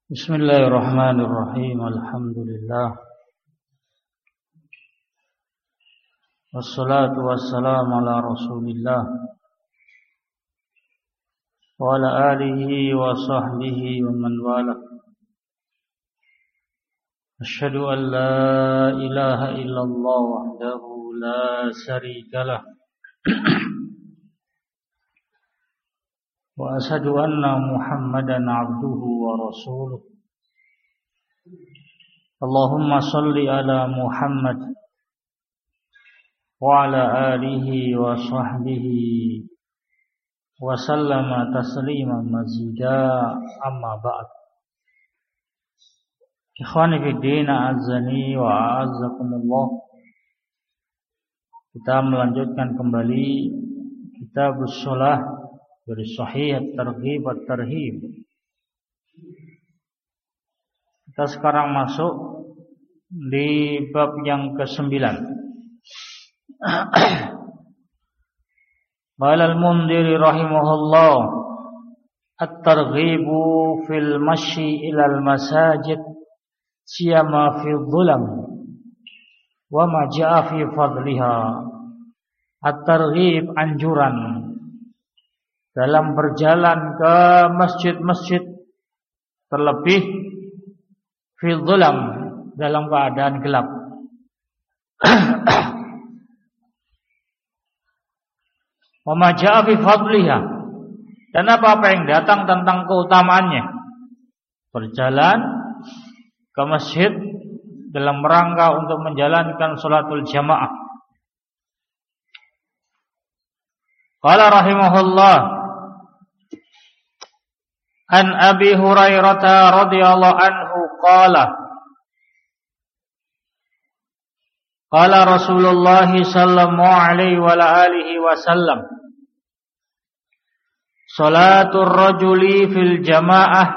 Bismillahirrahmanirrahim. Alhamdulillah. Wassalatu wassalamu ala Rasulillah wa ala alihi wa sahbihi wa man wala. Asyhadu an la ilaha illallah wahdahu la syarika lah. Wa asyhadu anna Muhammadan abduhu wa rasuluh. Allahumma salli ala Muhammad wa ala alihi wa sahbihi wa sallama tasliman mazida, amma ba'd. Ikhwani fid din, a'azzani wa a'azzakumullah. Kita melanjutkan kembali Kitabus Shalah dari Sahih At-Targhib At-Tarhib. Kita sekarang masuk di bab yang ke-9. Qala Al-Mundhiri rahimahullah, At-Targhibu fil masyi ilal masajid siyama fi dhulam wa ma ja'a fi fadliha. At-Targhib, anjuran dalam berjalan ke masjid-masjid, terlebih fil dhulam, dalam keadaan gelap. Wa ma ja'a fi fadliha, dan apa yang datang tentang keutamaannya. Berjalan ke masjid dalam rangka untuk menjalankan salatul jamaah. Qala rahimahullah, an Abi Hurairah radhiyallahu anhu qala qala Rasulullah sallallahu alaihi wa alihi wasallam, salatul rajuli fil jamaah,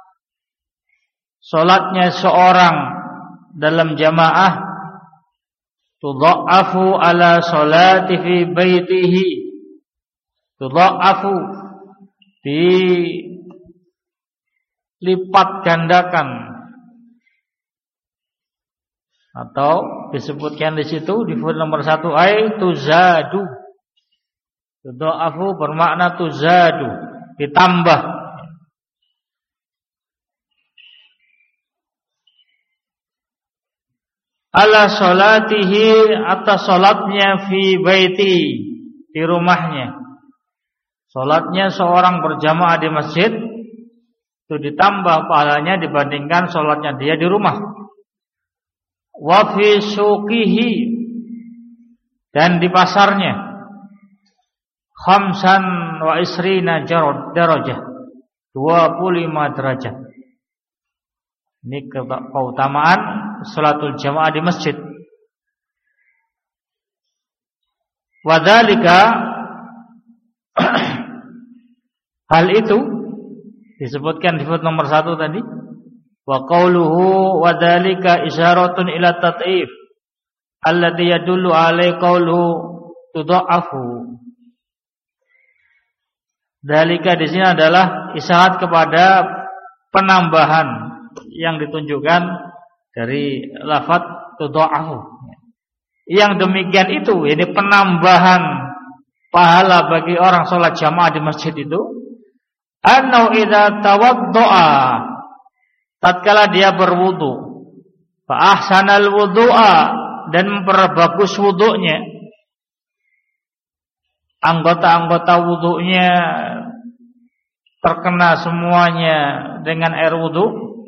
salatnya seorang dalam jamaah, tudha'afu ala salati fi baitihi, tudha'afu, dilipat gandakan, atau disebutkan di situ di footnote nomor 1, ay tuzadu. Tudha'afu bermakna tuzadu, ditambah. Ala salatihi, atas salatnya, fi baiti, di rumahnya. Salatnya seorang berjamaah di masjid itu ditambah pahalanya dibandingkan salatnya dia di rumah. Wa fi suqihi, dan di pasarnya, khamsan wa isrina darajah, 25 derajat. Ini keutamaan salatul jamaah di masjid. Wadzalika, hal itu disebutkan di footnote nomor 1 tadi. Wa qauluhu wa dzalika isyaratun ila tat'if alladhi yadullu alaihi qauluhu tudha'afu. Dzalika di sini adalah isyarat kepada penambahan yang ditunjukkan dari lafaz tudha'afu. Yang demikian itu, ini penambahan pahala bagi orang sholat jamaah di masjid itu, annau idza tawaddoa, tatkala dia berwudu, fa ahsanal wudu'a, dan memperbagus wudunya, anggota-anggota wudunya terkena semuanya dengan air wudu,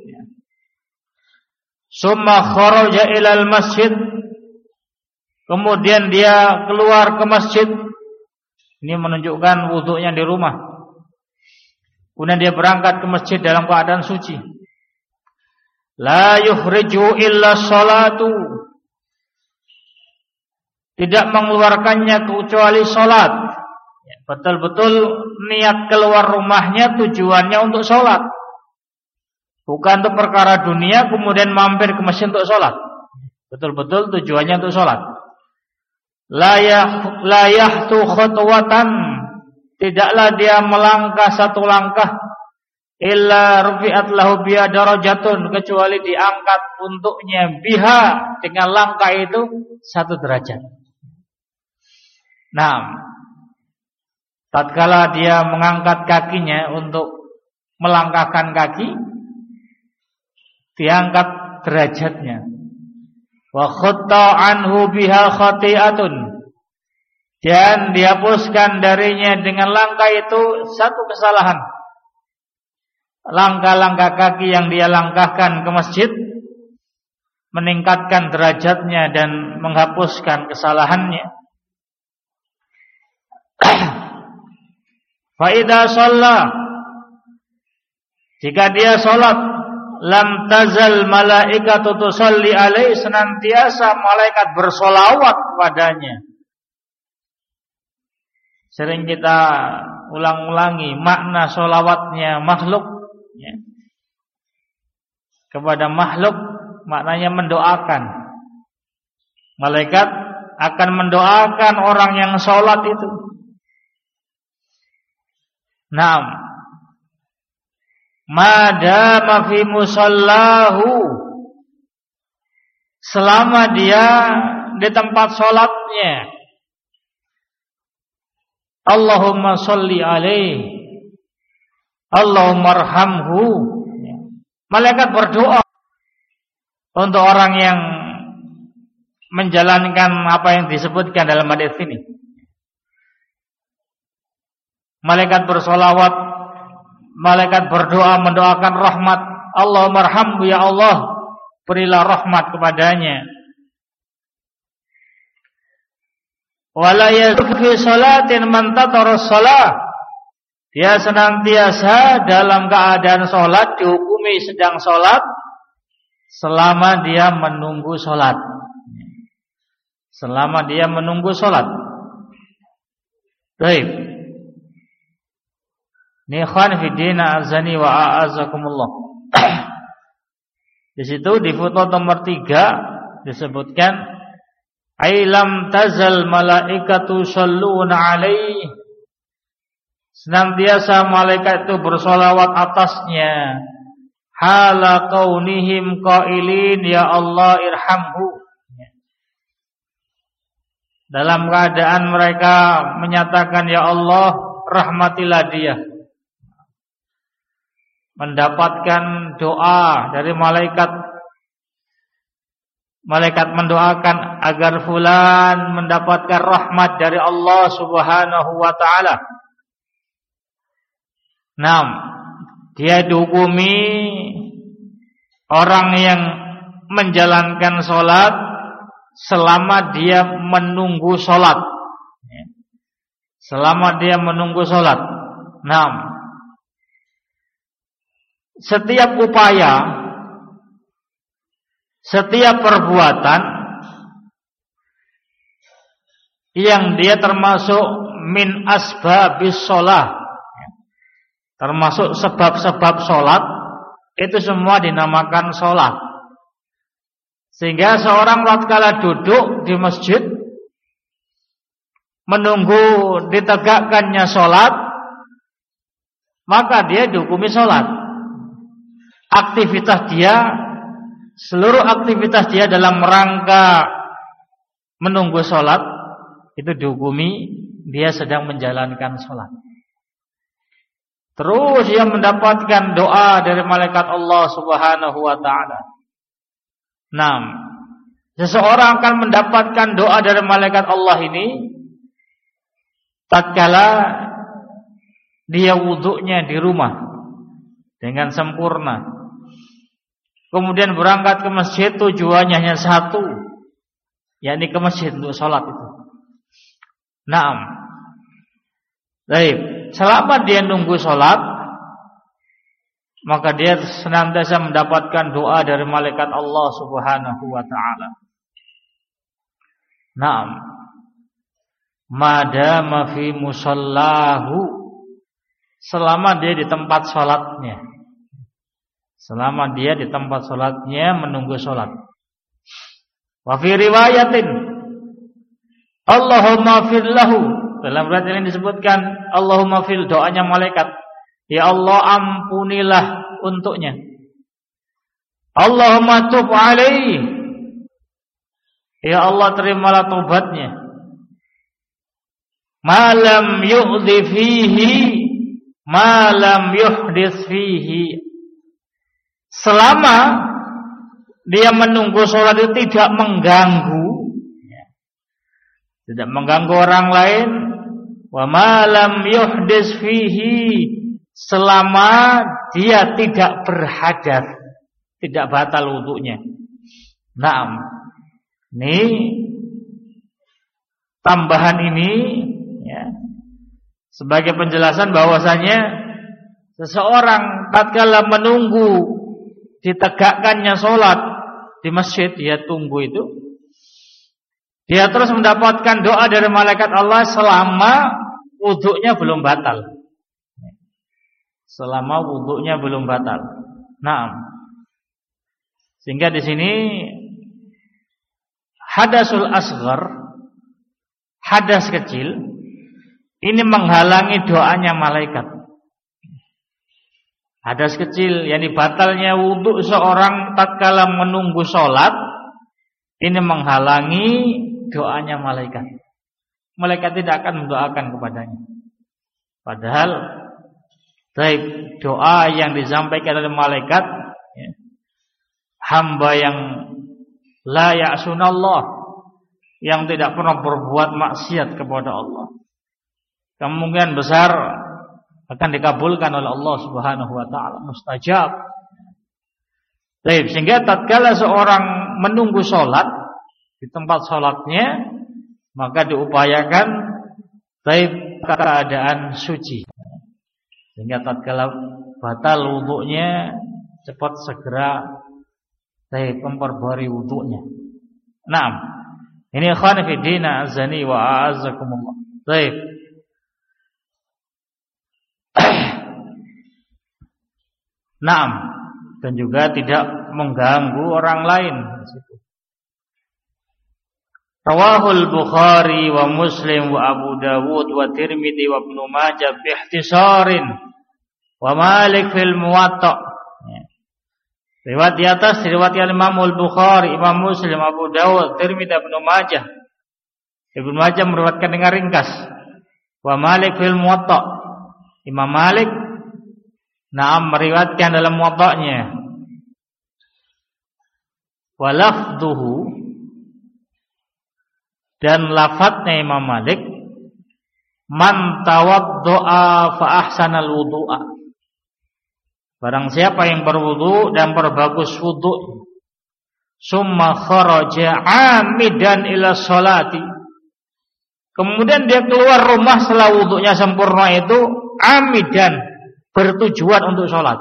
summa kharaja ilal masjid, kemudian dia keluar ke masjid. Ini menunjukkan wudunya di rumah. Kemudian dia berangkat ke masjid dalam keadaan suci. La yukhriju illa sholatu, tidak mengeluarkannya kecuali sholat. Betul-betul niat keluar rumahnya tujuannya untuk sholat, bukan untuk perkara dunia kemudian mampir ke masjid untuk sholat. Betul-betul tujuannya untuk sholat. La yahtu khutwatan, tidaklah dia melangkah satu langkah illa rufi'at lahu biha darajatun, kecuali diangkat untuknya biha dengan langkah itu 1 derajat. Nah, tatkala dia mengangkat kakinya untuk melangkahkan kaki, diangkat derajatnya. Wa khatta anhu biha khati'atun, dan dihapuskan darinya dengan langkah itu 1 kesalahan. Langkah-langkah kaki yang dia langkahkan ke masjid meningkatkan derajatnya dan menghapuskan kesalahannya. Fa idza shalla, jika dia salat, lam tazal malaikatu tusalli alaihi, senantiasa malaikat bersolawat kepadanya. Sering kita ulang-ulangi makna solawatnya makhluk, ya. Kepada makhluk maknanya mendoakan. Malaikat akan mendoakan orang yang sholat itu. Naam, madama fi musallahu, selama dia di tempat sholatnya. Allahumma sholli alaihi, Allahumma arhamhu. Malaikat berdoa untuk orang yang menjalankan apa yang disebutkan dalam hadis ini. Malaikat bersolawat, malaikat berdoa mendoakan rahmat. Allahumma arhamhu, ya Allah, berilah rahmat kepadanya. Wala yazku fi salatin man tatara shalah, dia senantiasa dalam keadaan sholat, dihukumi sedang sholat selama dia menunggu sholat. Selama dia menunggu sholat. Baik. Ini ikhwan fi din azani wa a'azakumullah. Di situ di foto nomor 3 disebutkan ailam tazal malaikatu shalluna alaihi, senantiasa malaikat itu bersolawat atasnya, hala kaunihim qailin ya Allah irhamhu, dalam keadaan mereka menyatakan ya Allah rahmatilah dia. Mendapatkan doa dari malaikat. Malaikat mendoakan agar fulan mendapatkan rahmat dari Allah Subhanahu wa ta'ala. Nah, dia dihukumi orang yang menjalankan sholat selama dia menunggu sholat. Selama dia menunggu sholat. Nah, setiap upaya, setiap perbuatan yang dia termasuk min asbabis sholat, termasuk sebab-sebab sholat, itu semua dinamakan sholat. Sehingga seorang tatkala duduk di masjid menunggu ditegakkannya sholat, maka dia dihukumi sholat. Aktivitas dia, seluruh aktivitas dia dalam rangka menunggu sholat, itu dihukumi dia sedang menjalankan sholat. Terus dia mendapatkan doa dari malaikat Allah Subhanahu wa ta'ala. Nah, seseorang akan mendapatkan doa dari malaikat Allah ini tatkala dia wudhunya di rumah dengan sempurna, kemudian berangkat ke masjid, tujuannya hanya satu, yakni ke masjid untuk sholat itu. Naam. Baik, selama dia nunggu sholat, maka dia senantiasa mendapatkan doa dari malaikat Allah Subhanahu wa ta'ala. Naam. Madama fi musallahu, selama dia di tempat sholatnya. Selama dia di tempat sholatnya menunggu sholat. Wa fi riwayatin Allahumma fir lahu, dalam riwayat ini disebutkan Allahumma fil, doanya malaikat, Ya Allah, ampunilah untuknya. Allahumma tub alaihi. Ya Allah, terimalah taubatnya. Ma lam yu'dhi fihi, ma lam yuhdits fihi. Selama dia menunggu sholat itu tidak mengganggu, tidak mengganggu orang lain. Wa ma lam yuhdits fihi, selama dia tidak berhadas, tidak batal wudunya. Naam. Ini tambahan ini ya, sebagai penjelasan bahwasanya seseorang tatkala menunggu ditegakkannya sholat di masjid, dia tunggu itu, dia terus mendapatkan doa dari malaikat Allah selama wudunya belum batal. Selama wudunya belum batal. Naam. Sehingga di sini hadasul asghar, hadas kecil, ini menghalangi doanya malaikat. Hadas kecil, yakni batalnya wudu seorang tatkala menunggu sholat, ini menghalangi doanya malaikat. Malaikat tidak akan mendoakan kepadanya. Padahal doa yang disampaikan oleh malaikat ya, hamba yang la ya'sunallah, yang tidak pernah berbuat maksiat kepada Allah, kemungkinan besar akan dikabulkan oleh Allah Subhanahu wa taala, mustajab. Sehingga tatkala seorang menunggu sholat di tempat sholatnya, maka diupayakan keadaan suci, sehingga tatkala batal wudunya cepat segera memperbarui wudunya. Naam. Ini ikhwan fi din azani wa a'azzakumullah. Naam, dan juga tidak mengganggu orang lain. Rawahul Bukhari wa Muslim wa Abu Dawud wa Tirmidzi wa Ibnu Majah bi ihtisarin wa Malik fil Muwatta. Riwayat di atas riwayat Imam Al-Bukhari, Imam Muslim, Abu Dawud, Tirmidzi, Ibnu Majah. Ibnu Majah meriwayatkan dengan ringkas. Wa Malik fil Muwatta. Imam Malik meriwayatkan dalam Muwatta'nya. Wa lafdhuhu, dan lafadznya Imam Malik, man tawaddo'a fa ahsanal wudu'a. Barang siapa yang berwudu dan berbagus wudu, summa kharaja 'amidan ila sholati, kemudian dia keluar rumah setelah wudunya sempurna itu, 'amidan, bertujuan untuk sholat.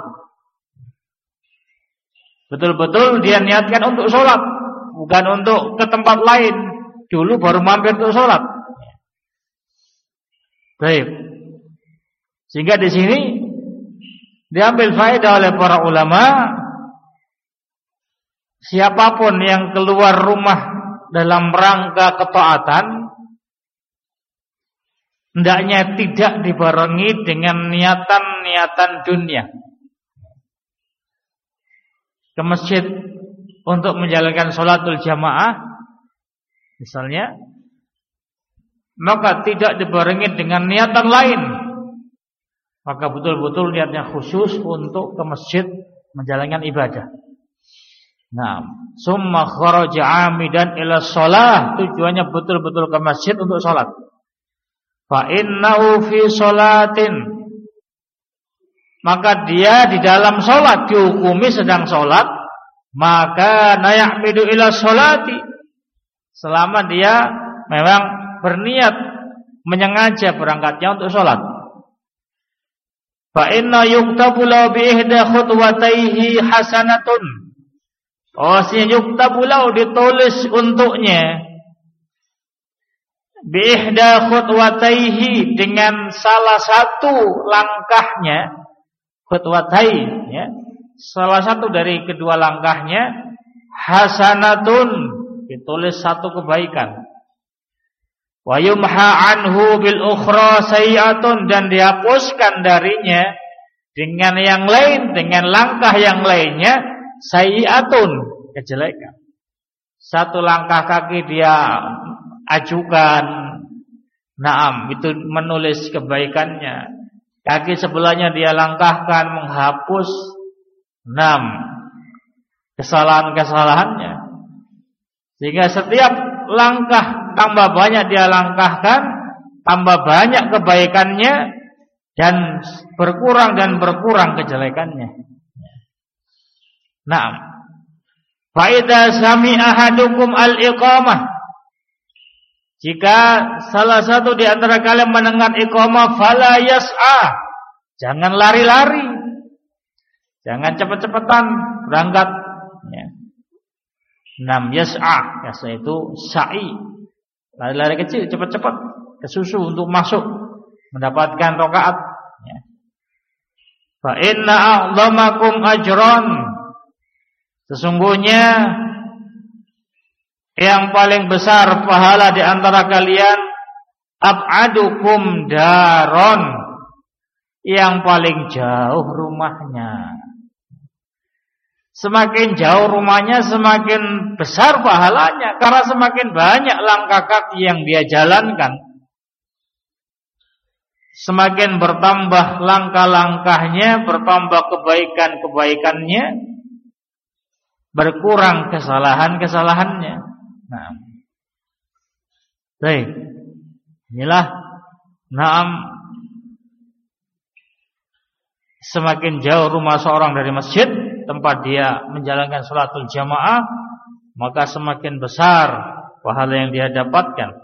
Betul-betul dia niatkan untuk sholat, bukan untuk ke tempat lain dulu baru mampir untuk sholat. Baik. Sehingga di sini diambil faedah oleh para ulama, siapapun yang keluar rumah dalam rangka ketaatan, hendaknya tidak dibarengi dengan niatan-niatan dunia. Ke masjid untuk menjalankan sholatul jamaah misalnya, maka tidak dibarengi dengan niatan lain. Maka betul-betul niatnya khusus untuk ke masjid menjalankan ibadah. Nah, summa kharaja 'amidan ila shalah, tujuannya betul-betul ke masjid untuk salat. Fa innahu fi sholatin, maka dia di dalam salat dihukumi sedang salat, maka nayamidu ila sholati, selama dia memang berniat menyengaja berangkatnya untuk salat. Fa inna yuktabu lahu bi ihda khutwataihi hasanatun. Yuktabu lahu, ditulis untuknya bi ihda khutwataihi, dengan salah satu langkahnya, khutwatai ya, salah satu dari kedua langkahnya, hasanatun, ditulis satu kebaikan. Wa yumha anhu bil ukhra sayi'atun, dan dihapuskan darinya dengan yang lain, dengan langkah yang lainnya sayyi'atun, kejelekan. Satu langkah kaki dia ajukan, naam, itu menulis kebaikannya. Kaki sebelahnya dia langkahkan menghapus, naam, kesalahan-kesalahannya. Sehingga setiap langkah tambah banyak dia langkahkan, tambah banyak kebaikannya, dan berkurang kejelekannya. Naam. Fa idza sami'a ahadukum al-iqamah, jika salah satu di antara kalian mendengar iqamah, fala yas'a, jangan lari-lari, jangan cepet-cepetan berangkat. Ya. Nam yas'a, yas'a itu sa'i, lari-lari kecil, cepat-cepat kesusu untuk masuk mendapatkan rakaat. Ya. Fa inna a'zamakum ajran, sesungguhnya yang paling besar pahala di antara kalian, ab'adukum daron, yang paling jauh rumahnya. Semakin jauh rumahnya, semakin besar pahalanya, karena semakin banyak langkah kaki yang dia jalankan. Semakin bertambah langkah-langkahnya, bertambah kebaikan-kebaikannya, berkurang kesalahan-kesalahannya. Nah, baik. Inilah, naam, semakin jauh rumah seorang dari masjid, tempat dia menjalankan salatul jamaah, maka semakin besar pahala yang dia dapatkan.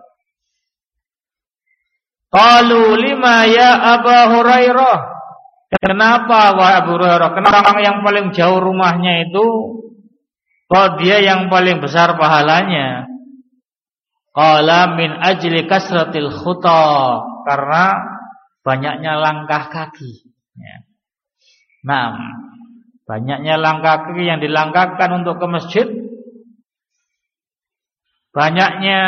Qalu lima ya Aba Hurairah, kenapa wahai Abu Hurairah, kenapa yang paling jauh rumahnya itu kok dia yang paling besar pahalanya? Qala min ajli kasratil khuta, karena banyaknya langkah kaki. Ya. Nah, banyaknya langkah kaki yang dilangkahkan untuk ke masjid, banyaknya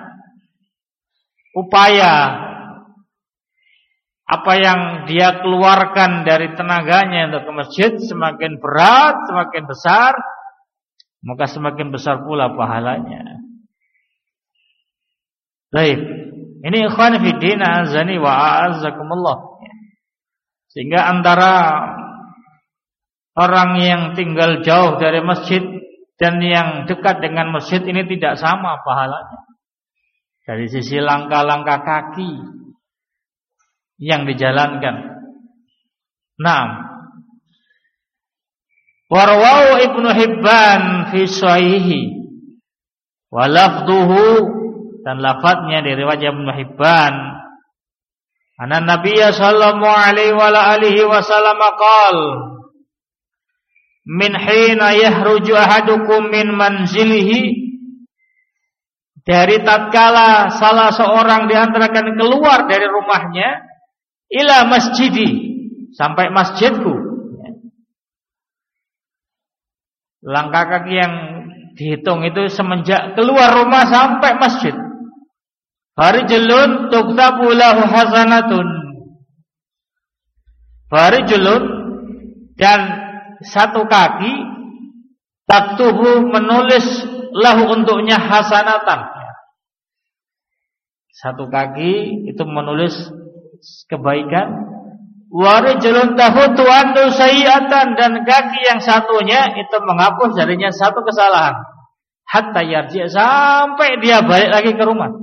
upaya apa yang dia keluarkan dari tenaganya untuk ke masjid semakin berat, semakin besar, maka semakin besar pula pahalanya. Baik, ini ikhwan fiddin azani wa a'azzakumullah. Sehingga antara orang yang tinggal jauh dari masjid dan yang dekat dengan masjid ini tidak sama pahalanya. Dari sisi langkah-langkah kaki yang dijalankan. Naam. Warwau Ibnu Hibban fi sahihi wa lafduhu, dan lafadznya dari riwayat Ibnu Hibban, anna Nabiy sallallahu alaihi wa alihi wasallam qaal min hina yahruju ahadukum min manzilihi, dari tatkala salah seorang di antara kalian keluar dari rumahnya, ila masjidi, sampai masjidku. Langkah kaki yang dihitung itu semenjak keluar rumah sampai masjid. Farijlun tuktabu lahu hasanatun. Farijlun, dan satu kaki, taktubu menulis lahu untuknya hasanatan. Satu kaki itu menulis kebaikan. Warijlun tahutu anhu sayyi'atan, dan kaki yang satunya itu menghapus darinya satu kesalahan. Hatta yarji', sampai dia balik lagi ke rumah.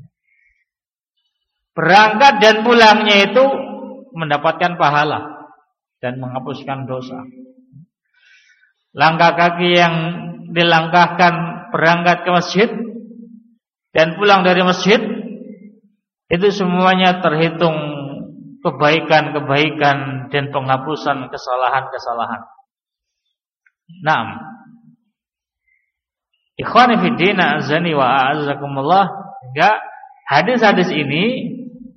Berangkat dan pulangnya itu mendapatkan pahala dan menghapuskan dosa. Langkah kaki yang dilangkahkan berangkat ke masjid dan pulang dari masjid, itu semuanya terhitung kebaikan-kebaikan dan penghapusan kesalahan-kesalahan. Naam. Ikhwani fi din azani wa a'azzakumullah. Enggak, hadis-hadis ini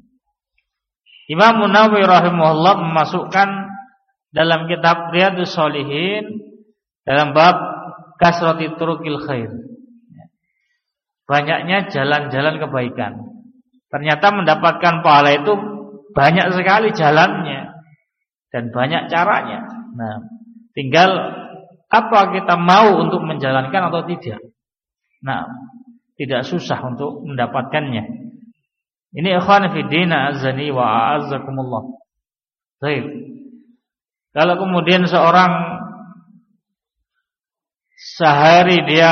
Imam Nawawi rahimahullah memasukkan dalam kitab Riyadhus Shalihin dalam bab kasrati turukil khair. Banyaknya jalan-jalan kebaikan. Ternyata mendapatkan pahala itu banyak sekali jalannya. dan banyak caranya. Nah, tinggal apa kita mau untuk menjalankan atau tidak. Nah, tidak susah untuk mendapatkannya. Ini ikhwan fi din azani wa a'azzakumullah. Baik. Kalau kemudian seorang sehari dia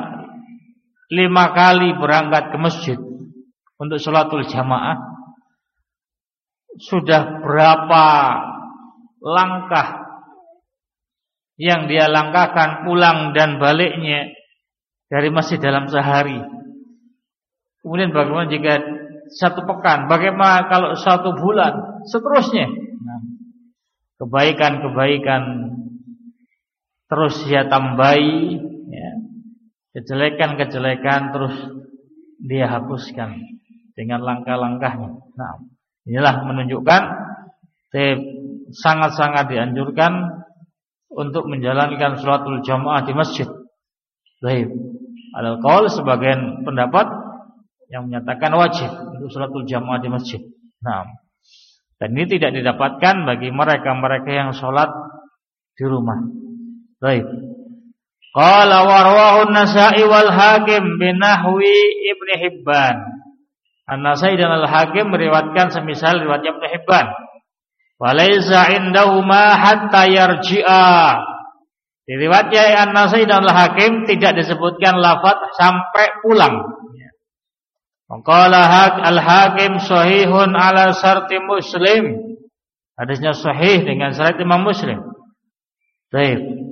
5 kali berangkat ke masjid untuk sholatul jamaah, sudah berapa langkah yang dia langkahkan pulang dan baliknya dari masjid dalam sehari. Kemudian bagaimana jika 1 pekan, bagaimana kalau 1 bulan, seterusnya. Nah, kebaikan-kebaikan terus dia tambahi, ya. Kejelekan-kejelekan terus dia hapuskan dengan langkah-langkahnya. Nah, inilah menunjukkan sangat-sangat dianjurkan untuk menjalankan sholatul jamaah di masjid. Baik. Alal qaul sebagian pendapat yang menyatakan wajib untuk sholatul jamaah di masjid. Nah, dan ini tidak didapatkan bagi mereka-mereka yang sholat di rumah. Baik. Qala wa rawahu an-Nasa'i wal Hakim binahwi Ibnu Hibban. An-Nasa'i dan Al-Hakim meriwayatkan semisal riwayat Ibnu Hibban. Walaysa indahuma hatta yarji'a. Di riwayatnya An-Nasa'i dan Al-Hakim tidak disebutkan lafaz sampai pulang. Qala Al-Hakim sahihun ala syarti Muslim. Hadisnya sahih dengan syarat Imam Muslim. Baik.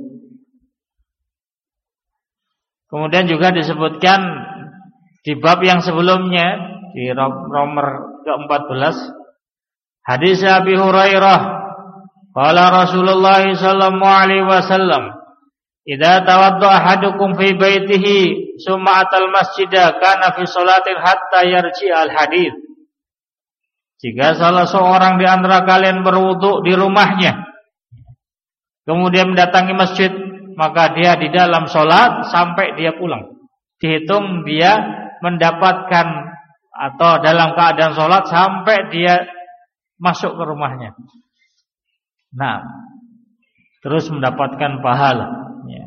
Kemudian juga disebutkan di bab yang sebelumnya di nomor ke-14 hadis Abi Hurairah qala Rasulullah sallallahu alaihi wasallam idza tawadda ahadukum fi baitihi summa atal masjida kana fi sholatin hatta yarji al hadits. Jika salah seorang di antara kalian berwudu di rumahnya kemudian mendatangi masjid, maka dia di dalam sholat sampai dia pulang. Dihitung dia mendapatkan atau dalam keadaan sholat sampai dia masuk ke rumahnya. Nah, terus mendapatkan pahala. Ya.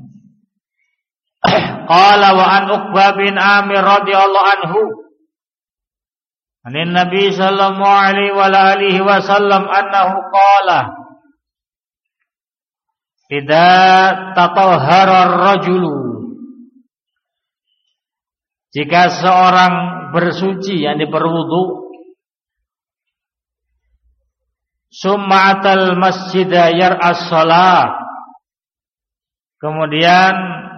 Qala wa an Uqbah bin Amir radhiyallahu anhu. An Nabi sallallahu alaihi wa alihi wasallam annahu qala idza tatahhara ar-rajulu, jika seorang bersuci yakni berwudu, summa atal masjida yar'as shalah, kemudian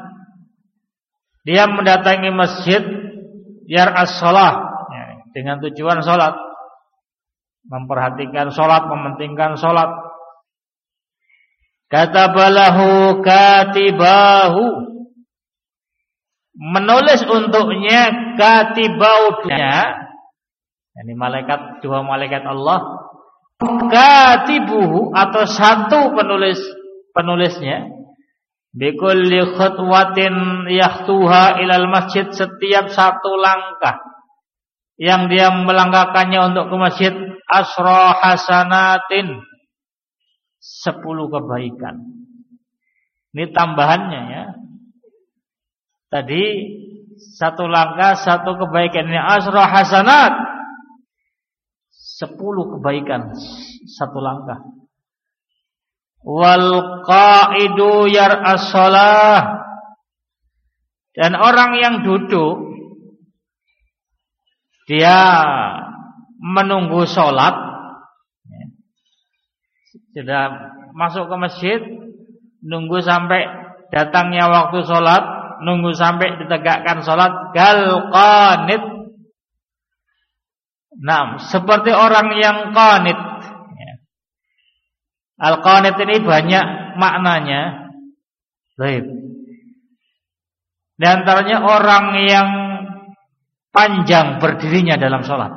dia mendatangi masjid yar'as shalah, dengan tujuan salat, memperhatikan salat, mementingkan salat. Katabalahu katibahu, menulis untuknya katibaunya, ini malaikat, 2 malaikat Allah, katibuhu atau 1 penulisnya, bikulli khutwatin yahtuha ilal masjid, setiap 1 langkah yang dia melangkahkannya untuk ke masjid, asra hasanatin, 10 kebaikan. Ini tambahannya ya. Tadi 1 langkah 1 kebaikan, ini asra hasanat, 10 kebaikan 1 langkah. Wal qaidu yar'as shalah, dan orang yang duduk dia menunggu sholat, sudah masuk ke masjid, nunggu sampai datangnya waktu sholat, nunggu sampai ditegakkan sholat, gal qanit. Nah, seperti orang yang qanit. Al-qanit ini banyak maknanya. Baik. Di antaranya orang yang panjang berdirinya dalam sholat.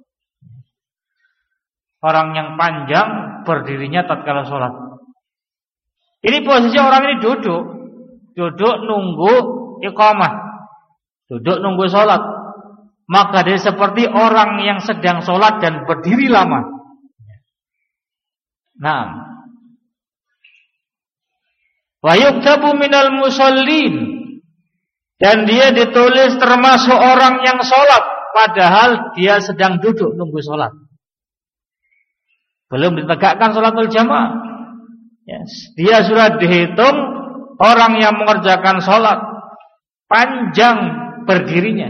Orang yang panjang berdirinya tatkala sholat. Ini posisi orang ini duduk nunggu iqamah, duduk nunggu sholat. Maka dia seperti orang yang sedang sholat dan berdiri lama. Nah, Wa yuktabu minal musallin, dan dia ditulis termasuk orang yang sholat, padahal dia sedang duduk nunggu sholat, belum ditegakkan sholatul jamaah. Yes. Dia sudah dihitung orang yang mengerjakan sholat, panjang berdirinya.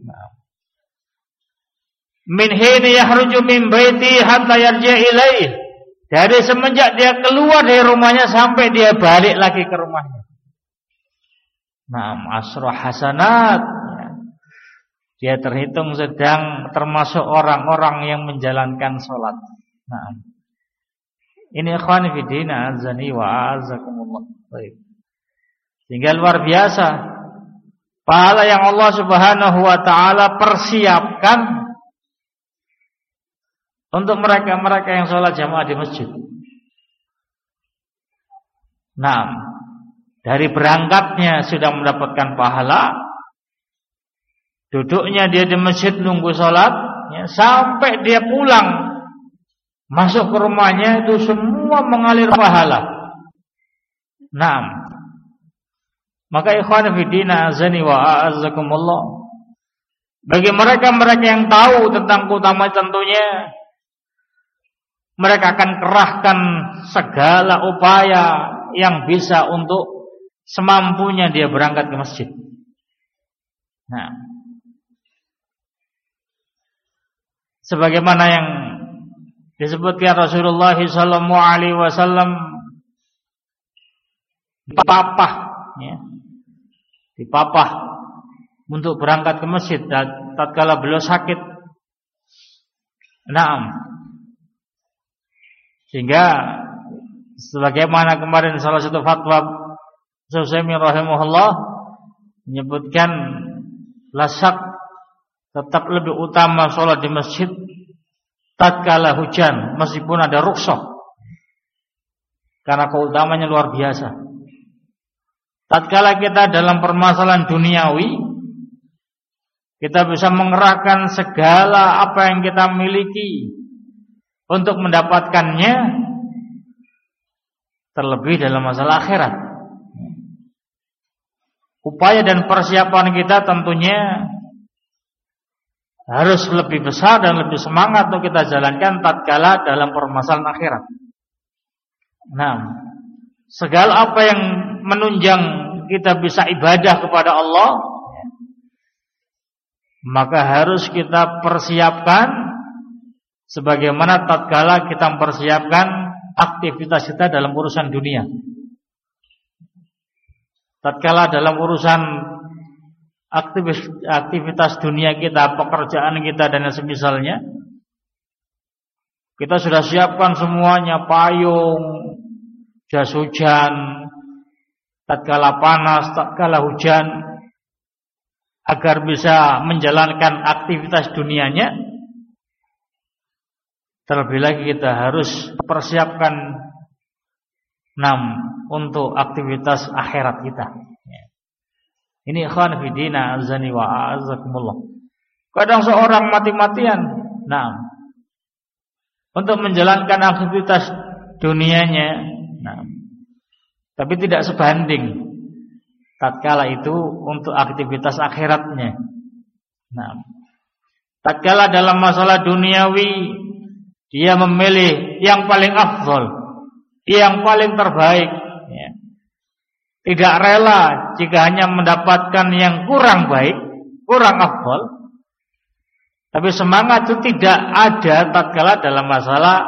Min hina yahruju min baiti hatta yarji' ilaih, dari semenjak dia keluar dari rumahnya sampai dia balik lagi ke rumahnya. Asra hasanat, dia terhitung sedang termasuk orang-orang yang menjalankan sholat. Ini ikhwan fillah azani wa azakumullah. Baik. Sehingga luar biasa pahala yang Allah Subhanahu wa taala persiapkan untuk mereka-mereka yang sholat jamaah di masjid. Dari berangkatnya sudah mendapatkan pahala, duduknya dia di masjid nunggu sholat, sampai dia pulang masuk ke rumahnya, itu semua mengalir pahala. Maka ikhwan fillah azani wa a'azzakumullah, bagi mereka-mereka yang tahu tentang keutamaan, tentunya mereka akan kerahkan segala upaya yang bisa untuk semampunya dia berangkat ke masjid. Sebagaimana yang disebutkan Rasulullah sallallahu alaihi wasallam dipapah untuk berangkat ke masjid tatkala beliau sakit. Sehingga sebagaimana kemarin salah satu fatwa Utsaimin rahimahullah menyebutkan, lasak tetap lebih utama sholat di masjid tatkala hujan, meskipun ada rukhsah, karena keutamanya luar biasa. Tatkala kita dalam permasalahan duniawi, kita bisa mengerahkan segala apa yang kita miliki untuk mendapatkannya, terlebih dalam masalah akhirat. Upaya dan persiapan kita tentunya harus lebih besar dan lebih semangat untuk kita jalankan tatkala dalam permasalahan akhirat. Segala apa yang menunjang kita bisa ibadah kepada Allah, maka harus kita persiapkan sebagaimana tatkala kita mempersiapkan aktivitas kita dalam urusan dunia. Tatkala dalam urusan aktivitas dunia kita, pekerjaan kita dan semisalnya, kita sudah siapkan semuanya, payung, jas hujan, tatkala panas, tatkala hujan, agar bisa menjalankan aktivitas dunianya. Terlebih lagi kita harus persiapkan untuk aktivitas akhirat kita. Ini ikhwan fillah azani wa a'azzakumullah. Kadang seorang mati-matian untuk menjalankan aktivitas dunianya, tapi tidak sebanding tatkala itu untuk aktivitas akhiratnya. Tatkala dalam masalah duniawi dia memilih yang paling afdal, yang paling terbaik, tidak rela jika hanya mendapatkan yang kurang baik, kurang afdal. Tapi semangat itu tidak ada tatkala dalam masalah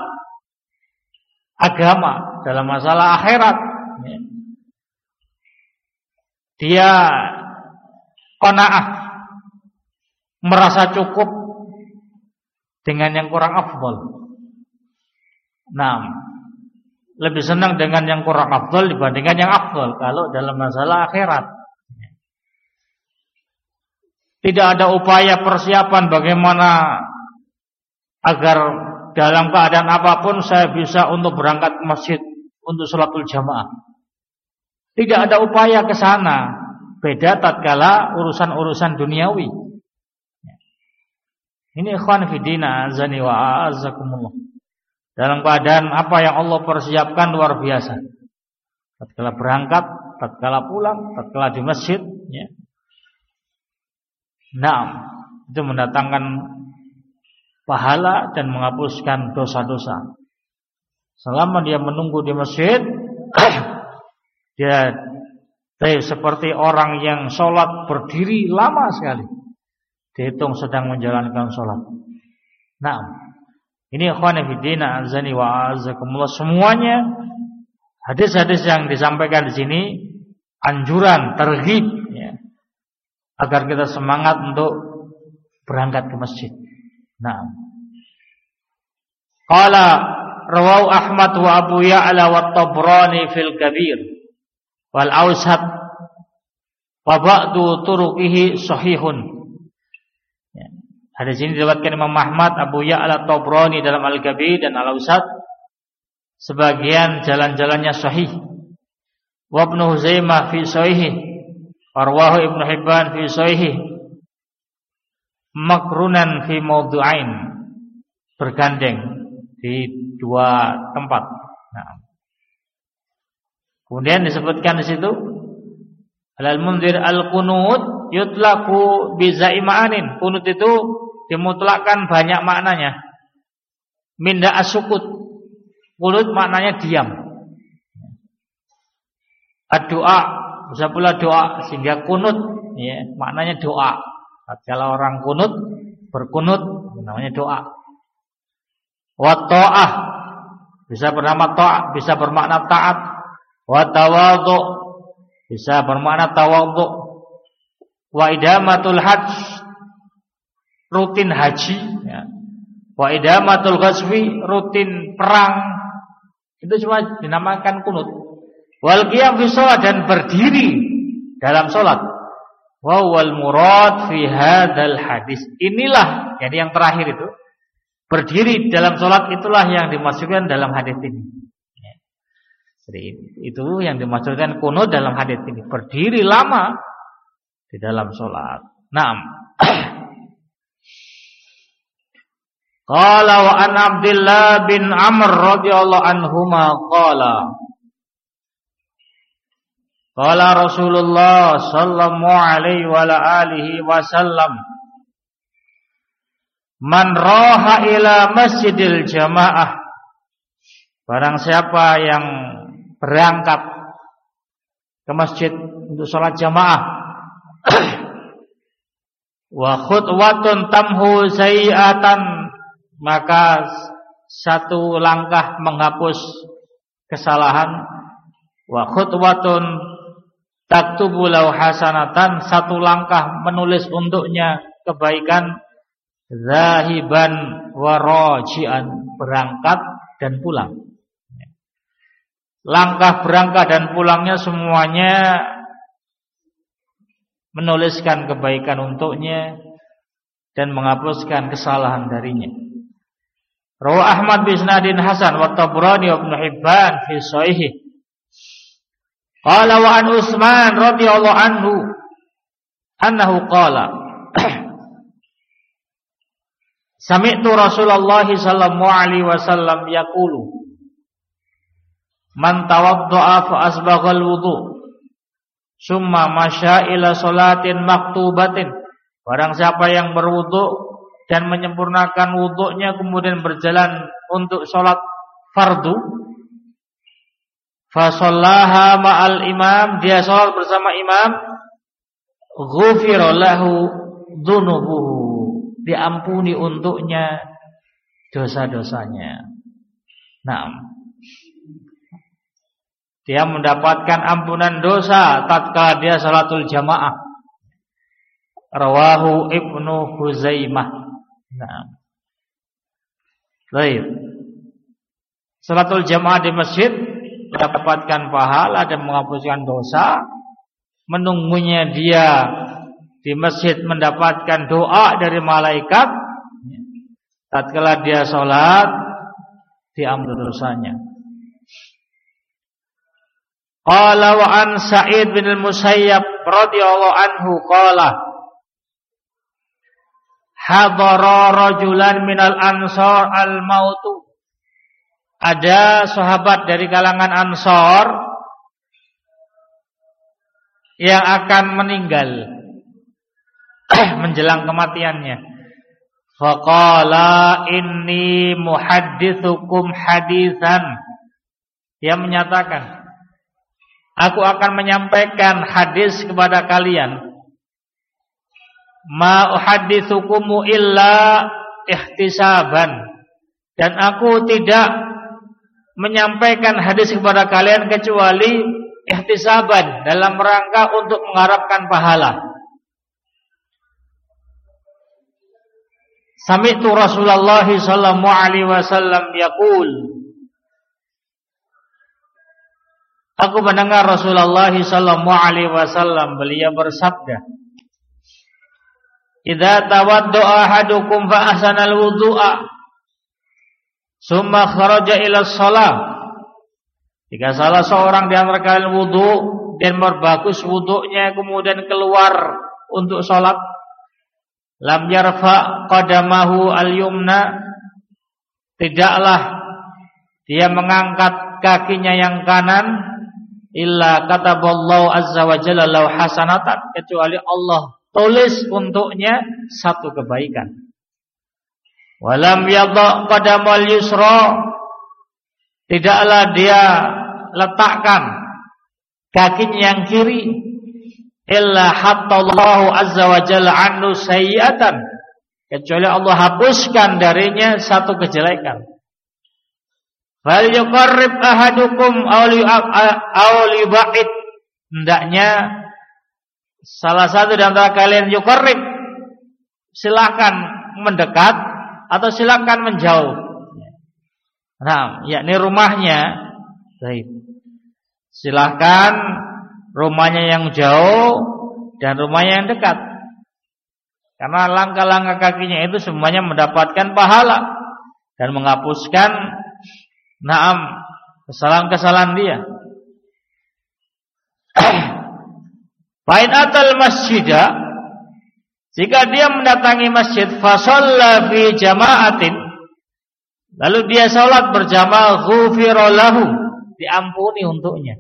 agama, dalam masalah akhirat. Dia qanaah, merasa cukup dengan yang kurang afdal. Lebih senang dengan yang kurang afdal dibandingkan yang afdal kalau dalam masalah akhirat. Tidak ada upaya persiapan bagaimana agar dalam keadaan apapun saya bisa untuk berangkat ke masjid untuk sholatul jamaah. Tidak ada upaya ke sana. Beda tatkala urusan-urusan duniawi. Ini ikhwan fillah azani wa a'azzakumullah. Dalam keadaan apa yang Allah persiapkan luar biasa. tatkala berangkat, tatkala pulang, tatkala di masjid, ya. Naam, itu mendatangkan pahala dan menghapuskan dosa-dosa. Selama dia menunggu di masjid, dia seperti orang yang sholat berdiri lama sekali, dihitung sedang menjalankan sholat. Nah, ini ikhwan fillah azani wa azakumullah, semuanya hadis-hadis yang disampaikan di sini anjuran, terghib, ya, agar kita semangat untuk berangkat ke masjid. Nah, qala rawahu Ahmad wa Abu Ya'la wa Tabrani fil Kabir wal Awsat wa ba'du turuqihi sahihun. Ya. Hadis ini diriwayatkan Imam Ahmad, Abu Ya'la, Tabrani dalam Al-Kabir dan Al-Awsat. Sebagian jalan-jalannya sahih. Wa Ibnu Huzaimah fi sahih, rawahu Ibnu Hibban fi sahih. Makrunan fi mawdu'ain, bergandeng di dua tempat. Nah. Kemudian disebutkan di situ Al-Munzir al-qunut yutlaqu bi zaima'anin. Qunut itu dimutlakkan banyak maknanya. Minda as-sukut. Qunut maknanya diam. Ad-doa bisa pula doa, sehingga qunut ya maknanya doa. Kalau orang qunut berqunut namanya doa. Wa ta'ah bisa bernama ta'ah, bisa bermakna taat. Wa tawadhu bisa bermakna tawadhu. Wa idamatul hajj rutin haji, ya. Wa idamatul ghazwi rutin perang. Itu semua dinamakan qunut. Wal qiyam fi shalah dan berdiri dalam salat. Wa wal murad fi hadzal hadis. Inilah jadi yang terakhir itu. Berdiri dalam sholat itulah yang dimaksudkan dalam hadis ini. Jadi itu yang dimaksudkan qunut dalam hadis ini. Berdiri lama di dalam sholat. Naam. Qala wa an Abdullah bin Amr radhiyallahu anhuma qala Rasulullah sallallahu alaihi wa alihi wasallam, man raha ila masjidil jamaah, barang siapa yang berangkat ke masjid untuk sholat jamaah, wa khutwatun tamhu sayi'atan, maka satu langkah menghapus kesalahan, wa khutwatun taktubu lahu hasanatan, satu langkah menulis untuknya kebaikan, zahiban wa raji'an, berangkat dan pulang. Langkah berangkat dan pulangnya semuanya menuliskan kebaikan untuknya dan menghapuskan kesalahan darinya. Rawi Ahmad bi isnadin hasan wa Tabrani wa Ibnu Hibban fi sahih. Qala wa an Utsman radhiyallahu anhu annahu qala Sami'tu Rasulullah sallallahu alaihi wasallam yaqulu man tawadda'a fa asbaghal wudu summa masya ila salatin maktubatin, barang siapa yang berwudu dan menyempurnakan wudunya kemudian berjalan untuk salat fardu, fa shallaha ma'al imam, dia salat bersama imam, ghufira lahu dzunubuhu, diampuni untuknya dosa-dosanya. Nah, dia mendapatkan ampunan dosa tatkala dia salatul jamaah. Rawahu Ibnu Huzaimah. Nah, baik. Salatul jamaah di masjid mendapatkan pahala dan menghapuskan dosa. Menunggunya dia di masjid mendapatkan doa dari malaikat. Tatkala dia salat diampuni dosanya. Qala wa an Sa'id bin al-Musayyab radhiyallahu anhu qala hadara rajulan minal ansar al-mautu, ada sahabat dari kalangan Ansar yang akan meninggal menjelang kematiannya. Faqala inni muhadditsukum haditsan. Dia menyatakan, aku akan menyampaikan hadis kepada kalian. Ma uhadditsukum illa ihtisaban. Dan aku tidak menyampaikan hadis kepada kalian kecuali ihtisaban, dalam rangka untuk mengharapkan pahala. Sami'tu Rasulullah sallallahu alaihi wasallam yaqul. Aku mendengar Rasulullah sallallahu alaihi wasallam beliau bersabda, "Idza tawadda'a ahadukum fa ahsana al-wudu'a, summa kharaja ila shalah." Jika salah seorang di antara kalian wudu dan berbagus wudunya kemudian keluar untuk salat, lam yarfa qadamahu al-yumna, tidaklah dia mengangkat kakinya yang kanan, illa kataballahu azza wa jalla lahu hasanatan, kecuali Allah tulis untuknya satu kebaikan. Walam yadha qadamal yusra, tidaklah dia letakkan kakinya yang kiri, illa hattallahu azza wa jalla anhu sayyi'atan, kecuali Allah hapuskan darinya satu kejelekan. Fal yuqarrib ahadukum aw liyub'id, hendaknya salah satu di antara kalian yuqarrib, silakan mendekat atau silakan menjauh. Nah, yakni rumahnya. Baik. Silakan rumahnya yang jauh dan rumahnya yang dekat. Karena langkah-langkah kakinya itu semuanya mendapatkan pahala dan menghapuskan kesalahan-kesalahan dia. Fa'in atal masjidah, jika dia mendatangi masjid, fa shalla fi jama'atin, lalu dia salat berjamaah, ghufira lahu, diampuni untuknya.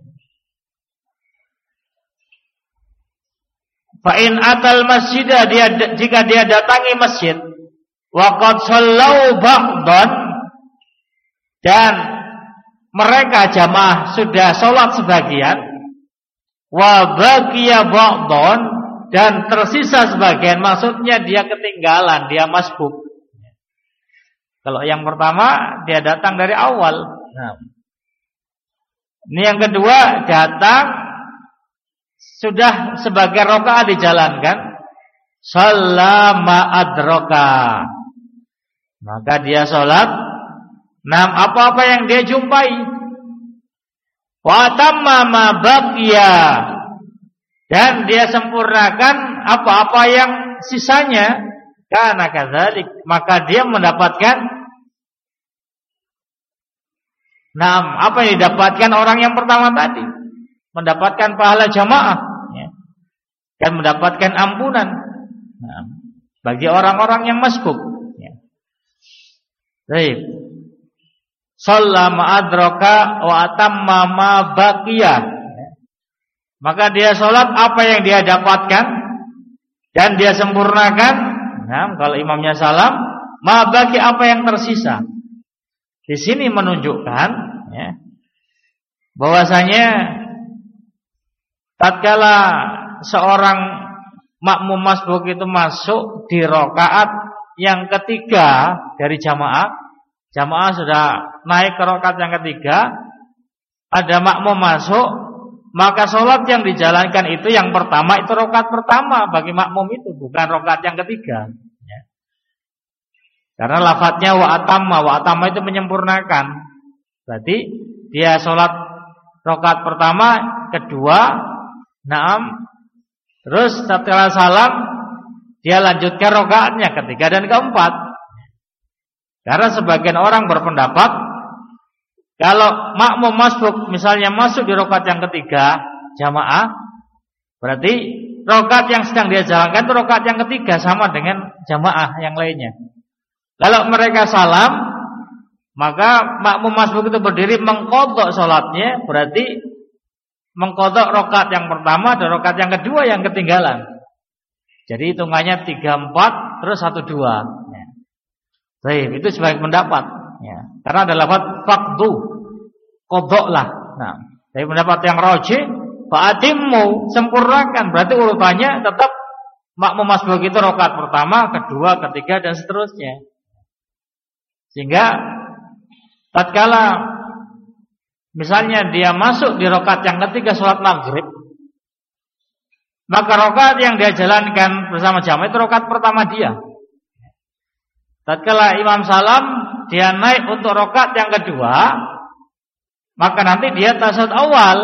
Fa in atal masjidah, jika dia datangi masjid, wa qad shallau ba'dan, dan mereka jamaah sudah salat sebagian, wa baqiya ba'dan, dan tersisa sebagian, maksudnya dia ketinggalan, dia masbuk. Kalau yang pertama dia datang dari awal. Nah, ini yang kedua datang sudah sebagai rakaat dijalankan, shalla adraka, maka dia salat apa-apa yang dia jumpai, wa tamma ma baqiya, dan dia sempurnakan apa-apa yang sisanya, karena kadzalik, maka dia mendapatkan apa yang didapatkan orang yang pertama tadi, mendapatkan pahala jamaah, ya, dan mendapatkan ampunan bagi orang-orang yang masbuk. Ya. Baik. Shalla ma'adraka wa atamma ma baqiya. Ya. Maka dia sholat apa yang dia dapatkan dan dia sempurnakan. Nah, kalau imamnya salam, ma baqi apa yang tersisa. Di sini menunjukkan, ya, bahwasanya tatkala seorang makmum masbuk itu masuk di rakaat yang ketiga dari jamaah sudah naik ke rakaat yang ketiga, ada makmum masuk, maka sholat yang dijalankan itu yang pertama, itu rakaat pertama bagi makmum itu, bukan rakaat yang ketiga. Karena lafadznya wa atamma itu menyempurnakan. Berarti dia sholat rakaat pertama, kedua, terus setelah salam dia lanjutkan rakaatnya ketiga dan keempat. Karena sebagian orang berpendapat kalau makmum masbuk misalnya masuk di rakaat yang ketiga jamaah, berarti rakaat yang sedang dia jalankan itu rakaat yang ketiga sama dengan jamaah yang lainnya. Kalau mereka salam, maka makmum masbuk itu berdiri mengqadha salatnya, berarti mengqadha rakaat yang pertama dan rakaat yang kedua yang ketinggalan. Jadi hitungannya 3-4 terus 1-2. Ya. Baik, itu sebagai pendapat. Ya. Karena ada lafaz faqdu, qadha-lah. Nah, dari pendapat yang rajih, fa'atimmu, sempurnakan. Berarti urutannya tetap makmum masbuk itu rakaat pertama, kedua, ketiga dan seterusnya. Sehingga tatkala misalnya dia masuk di rakaat yang ketiga salat maghrib, maka rakaat yang dia jalankan bersama jamaah itu rakaat pertama dia. Tatkala imam salam, dia naik untuk rakaat yang kedua, maka nanti dia tasyahud awal.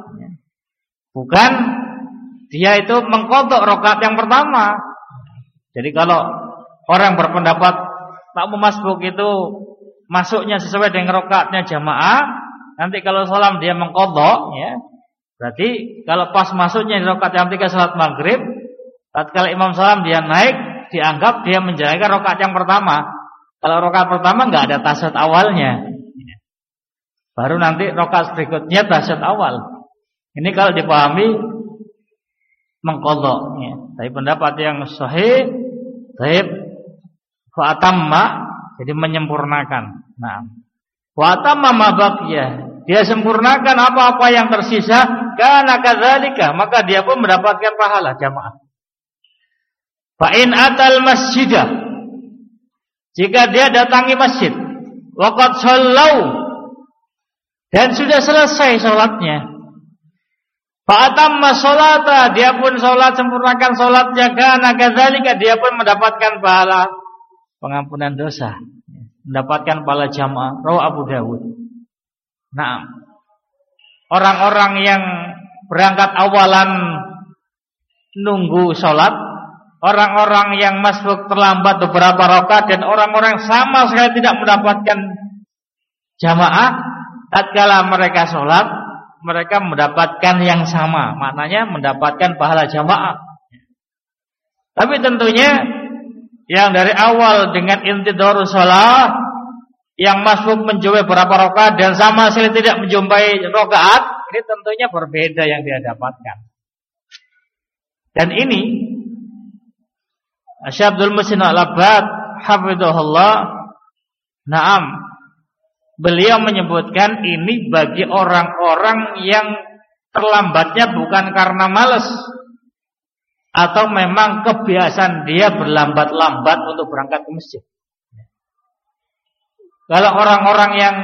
Bukan dia itu mengqadha rakaat yang pertama. Jadi kalau orang berpendapat makmum masbuk itu masuknya sesuai dengan rakaatnya jamaah, nanti kalau salam dia mengqadha, ya. Berarti kalau pas masuknya di rakaat yang ketiga salat maghrib, tatkala imam salam dia naik, dianggap dia menjalankan rakaat yang pertama. Kalau rakaat pertama enggak ada tasyahud awalnya. Baru nanti rakaat berikutnya tasyahud awal. Ini kalau dipahami mengqadha, ya. Tapi pendapat yang sahih, baik fa atamma, jadi menyempurnakan. Nah, wa atamma ma baqiya, dia sempurnakan apa-apa yang tersisa, kana kadzalika, maka dia pun mendapatkan pahala jamaah. Fa in atal masjidah, jika dia datangi masjid, waqad shallau, dan sudah selesai salatnya, fa atamma sholata, dia pun salat, sempurnakan salatnya, kana kadzalika, dia pun mendapatkan pahala pengampunan dosa, mendapatkan pahala jamaah. Rawi Abu Dawud. Nah, orang-orang yang berangkat awalan nunggu sholat, orang-orang yang masbuk terlambat beberapa rakaat, dan orang-orang sama sekali tidak mendapatkan jamaah, tatkala mereka sholat, mereka mendapatkan yang sama, maknanya mendapatkan pahala jamaah. Tapi tentunya yang dari awal dengan intidharus shalah, yang masbuk menjumpai berapa rakaat dan sama sekali tidak menjumpai rakaat, ini tentunya berbeda yang dia dapatkan. Dan ini Syekh Abdul Muhsin Al-Abbad hafizahullah, na'am, beliau menyebutkan ini bagi orang-orang yang terlambatnya bukan karena malas, atau memang kebiasaan dia berlambat-lambat untuk berangkat ke masjid. Kalau orang-orang yang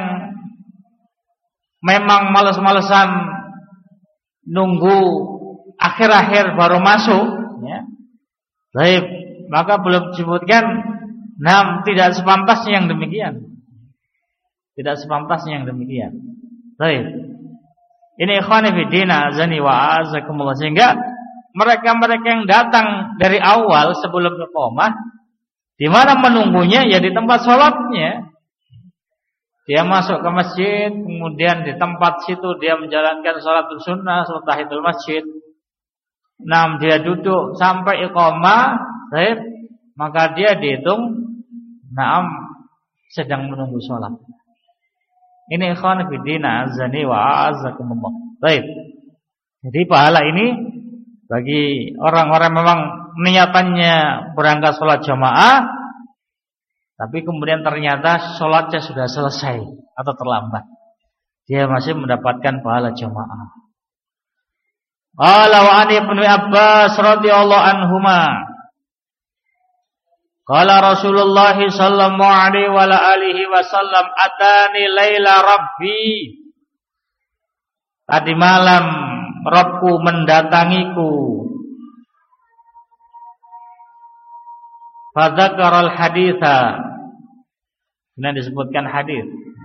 memang malas-malesan nunggu akhir-akhir baru masuk, ya, baik, maka belum disebutkan, nah, tidak sepantasnya yang demikian. Tidak sepantasnya yang demikian. Baik. Ini ikhwani fi din, azani wa azakumullah, sehingga mereka-mereka yang datang dari awal sebelum iqamah, di mana menunggunya ya di tempat sholatnya. Dia masuk ke masjid, kemudian di tempat situ dia menjalankan sholatul sunnah, sholat tahiyatul masjid. Nah, dia duduk sampai iqamah, baik, maka dia dihitung sedang menunggu sholat. Ini ikhwan fillah azani wa azakumullah. Baik. Jadi pahala ini bagi orang-orang memang niatannya berangkat sholat jamaah, tapi kemudian ternyata sholatnya sudah selesai atau terlambat, dia masih mendapatkan pahala jamaah. Qala wa an Ibnu Abbas radhiyallahu anhuma, qala Rasulullah sallallahu alaihi wa alihi wasallam, atani laila rabbi, tadi malam Rabbku mendatangiku. Fadzakaral haditha, ini disebutkan hadis.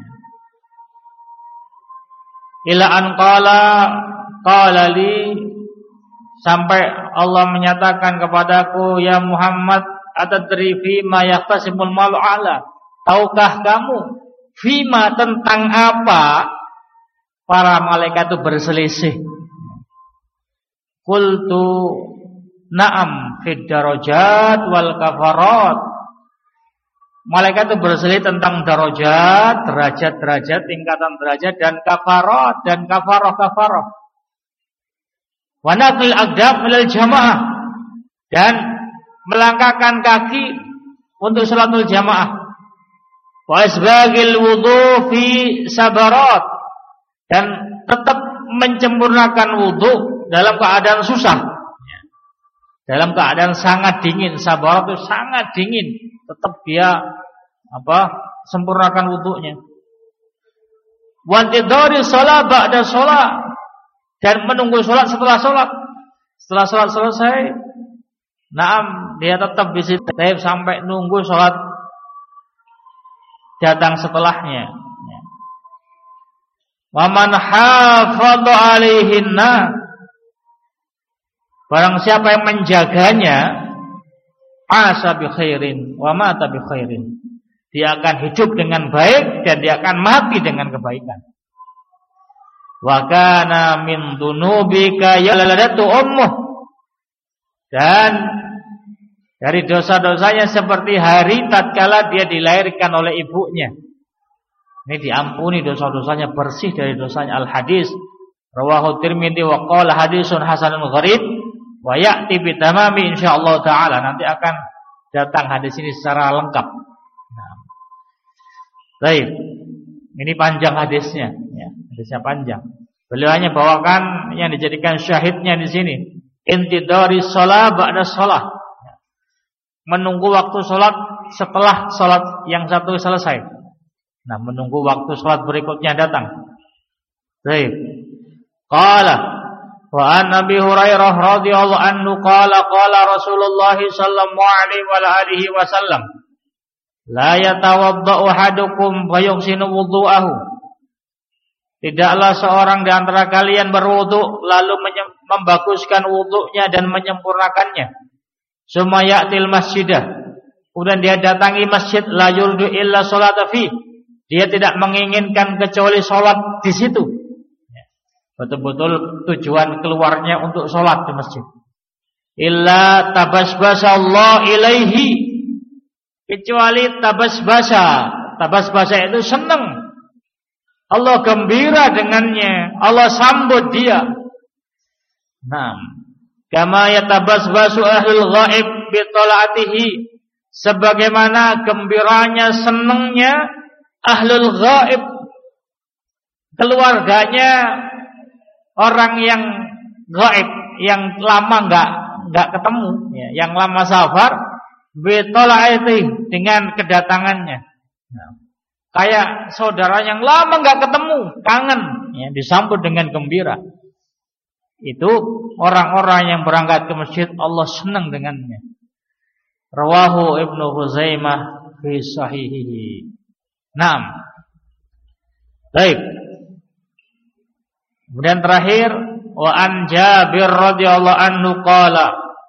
Ila an qala li, sampai Allah menyatakan kepadaku, ya Muhammad, atadri fima yaqtasimul malu ala, tahukah kamu fima, tentang apa para malaikat itu berselisih? Qultu na'am fid darajat wal kafarat. Malaikat itu berselisih tentang darajat, derajat-derajat, tingkatan derajat, dan kafarat, dan kafarah-kafarah. wa naqlil aqdam ilal jamaah, dan melangkahkan kaki untuk salatul jamaah, wa isbagil wudu fi sabarat, dan tetap menyempurnakan wudu dalam keadaan susah, dalam keadaan sangat dingin. Sabarat itu sangat dingin, tetap dia sempurnakan wudunya. Wa intidari shalah ba'da shalah, dan menunggu salat setelah salat. Setelah salat selesai, dia tetap di situ sampai nunggu salat datang setelahnya. Wa man hafadha 'alaihinna, barang siapa yang menjaganya, asa bi khairin wa mata bi khairin, dia akan hidup dengan baik dan dia akan mati dengan kebaikan. Wa kana min dunubika yaladatu ummuh, dan dari dosa-dosanya seperti hari tatkala dia dilahirkan oleh ibunya. Ini diampuni dosa-dosanya, bersih dari dosanya. Al-hadis rawahu Tirmidzi wa qala hadisun hasanun gharib wa ya'ti bi tamami insyaallah taala. Nanti akan datang hadis ini secara lengkap. Baik. Ini panjang hadisnya, ya. Hadisnya panjang. Beliau hanya bawakan yang dijadikan syahidnya di sini. Intidari shalah ba'da shalah. Menunggu waktu salat setelah salat yang satu selesai. Menunggu waktu salat berikutnya datang. Baik. Qala wa an Abi Hurairah radhiyallahu anhu qala Rasulullah sallallahu alaihi wasallam, la yatawaddau ahadukum fayuhsinu wudu'ahu. Tidaklah seorang di antara kalian berwudu lalu membaguskan wudunya dan menyempurnakannya. Summa ya'til masjidah, kemudian dia datangi masjid, la yuridu illa sholata fi, dia tidak menginginkan kecuali sholat di situ. Betul-betul tujuan keluarnya untuk sholat di masjid. Illa tabasbasa Allah ilaihi, kecuali tabasbasa itu senang, Allah gembira dengannya, Allah sambut dia. Kama yatabasbasu ahlul ghaib bi talaatihi, sebagaimana gembiranya, senangnya ahlul ghaib, keluarganya orang yang ghaib, yang lama enggak ketemu, ya, yang lama safar, bi talaatihi, dengan kedatangannya. Kayak saudara yang lama enggak ketemu, kangen, ya, disambut dengan gembira. Itu orang-orang yang berangkat ke masjid, Allah senang dengannya. Rawahu Ibnu Huzaimah fi sahihihi. Baik. Kemudian terakhir, wa an Jabir radhiyallahu anhu qala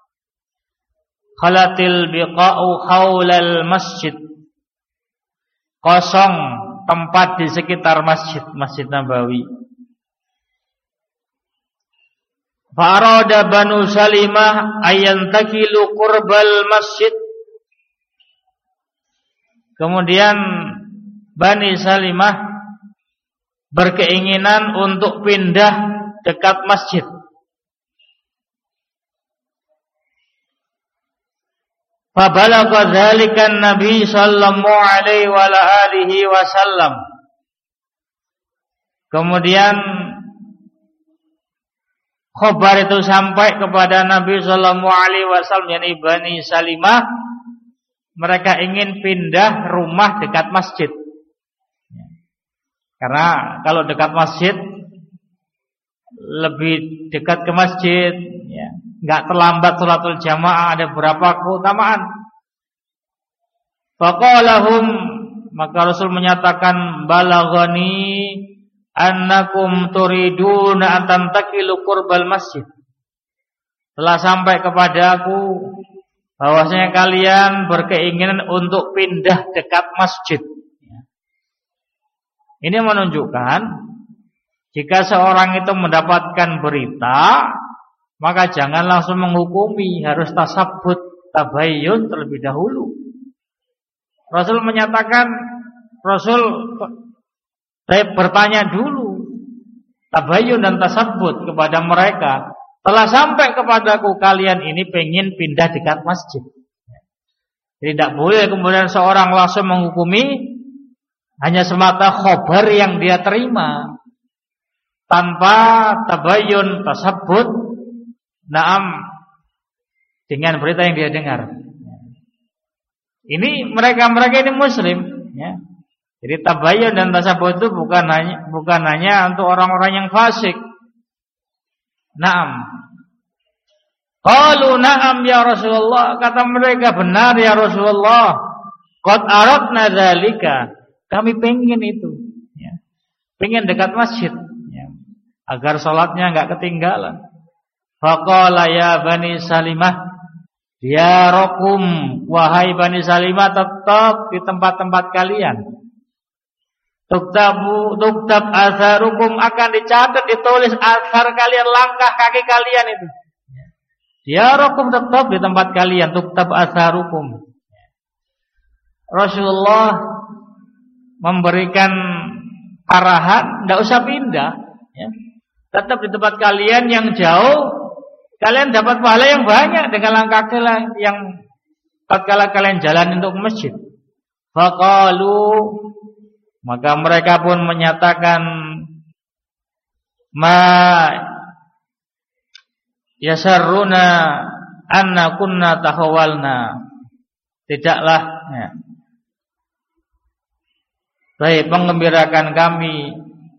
khalatil biqa'u haulal masjid, kosong tempat di sekitar Masjid Nabawi. Fa'arada Banu Salimah ayantakilu qurbal masjid, kemudian Bani Salimah berkeinginan untuk pindah dekat masjid. Fabalagha dzalika Nabi sallallahu alaihi wa alihi wasallam, kemudian khabar itu sampai kepada Nabi sallallahu alaihi wasallam, yakni Bani Salimah, mereka ingin pindah rumah dekat masjid. Karena kalau dekat masjid, lebih dekat ke masjid, ya, enggak terlambat salatul jamaah, ada beberapa keutamaan. Faqalahum, maka Rasul menyatakan, balaghani annakum turiduna an tantakilu qurbal masjid, telah sampai kepadaku bahwasanya kalian berkeinginan untuk pindah dekat masjid. Ini menunjukkan jika seorang itu mendapatkan berita, maka jangan langsung menghukumi, harus tasabbut, tabayyun terlebih dahulu. Rasul menyatakan, Rasul bertanya dulu, tabayyun dan tasabbut kepada mereka telah sampai kepadaku kalian ini pengen pindah dekat masjid. Jadi tidak boleh kemudian seorang langsung menghukumi hanya semata khobar yang dia terima tanpa tabayyun, tasabbut, na'am, dengan berita yang dia dengar. Ini mereka ini muslim, ya. Jadi tabayyun dan tasabbut itu bukan hanya untuk orang-orang yang fasik. Naam. Qalu na'am ya Rasulullah, kata mereka, benar ya Rasulullah. Qad aradna dzalika. Kami pengen itu, ya. Pengen dekat masjid, ya. Agar salatnya enggak ketinggalan. Faqala ya Bani Salimah, diarakum, wahai Bani Salimah, tetap di tempat-tempat kalian. Tuktab atharukum, akan dicatat, ditulis athar kalian, langkah kaki kalian itu. Diarakum, tetap di tempat kalian, tuktab atharukum. Rasulullah memberikan arahan, tidak usah pindah, ya. Tetap di tempat kalian yang jauh, kalian dapat pahala yang banyak dengan langkah kalian yang tatkala kalian jalan untuk masjid. Faqalu, maka mereka pun menyatakan, ma yasarruna anna kunna tahawalna, tidaklah, ya, baik mengembirakan kami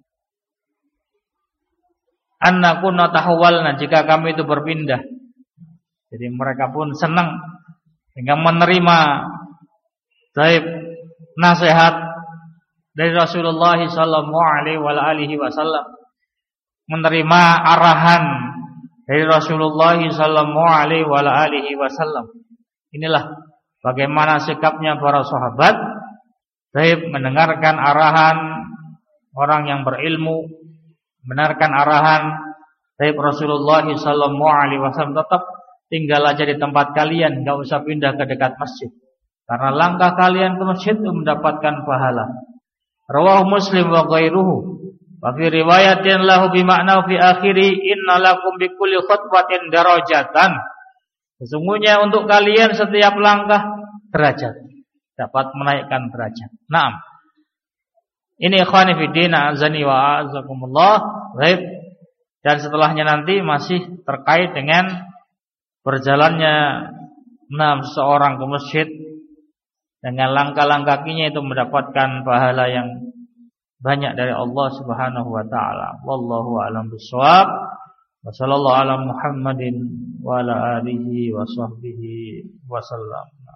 anna kunna tahawalna, jika kami itu berpindah. Jadi mereka pun senang dengan menerima baik nasihat dari Rasulullah sallallahu alaihi wasallam, menerima arahan dari Rasulullah sallallahu alaihi wasallam. Inilah bagaimana sikapnya para sahabat, baik mendengarkan arahan orang yang berilmu, benarkan arahan dari Rasulullah sallallahu alaihi wasallam, tetap tinggal aja di tempat kalian, enggak usah pindah ke dekat masjid. Karena langkah kalian ke masjid itu mendapatkan pahala. Rawahu Muslim wa ghairuhu. Wa fi riwayatin lahu bi ma'na fi akhiri inna lakum bi kulli khutwatin darajatan. Sesungguhnya untuk kalian setiap langkah derajat, dapat menaikkan derajat. Naam. Ini ikhwani fi din, azani wa azakumullah. Baik. Dan setelahnya nanti masih terkait dengan berjalannya seorang ke masjid dengan langkah-langkah kakinya itu mendapatkan pahala yang banyak dari Allah Subhanahu wa taala. Wallahu a'lam bishawab. Wa sallallahu ala Muhammadin wa ala alihi wa sahbihi wa sallam.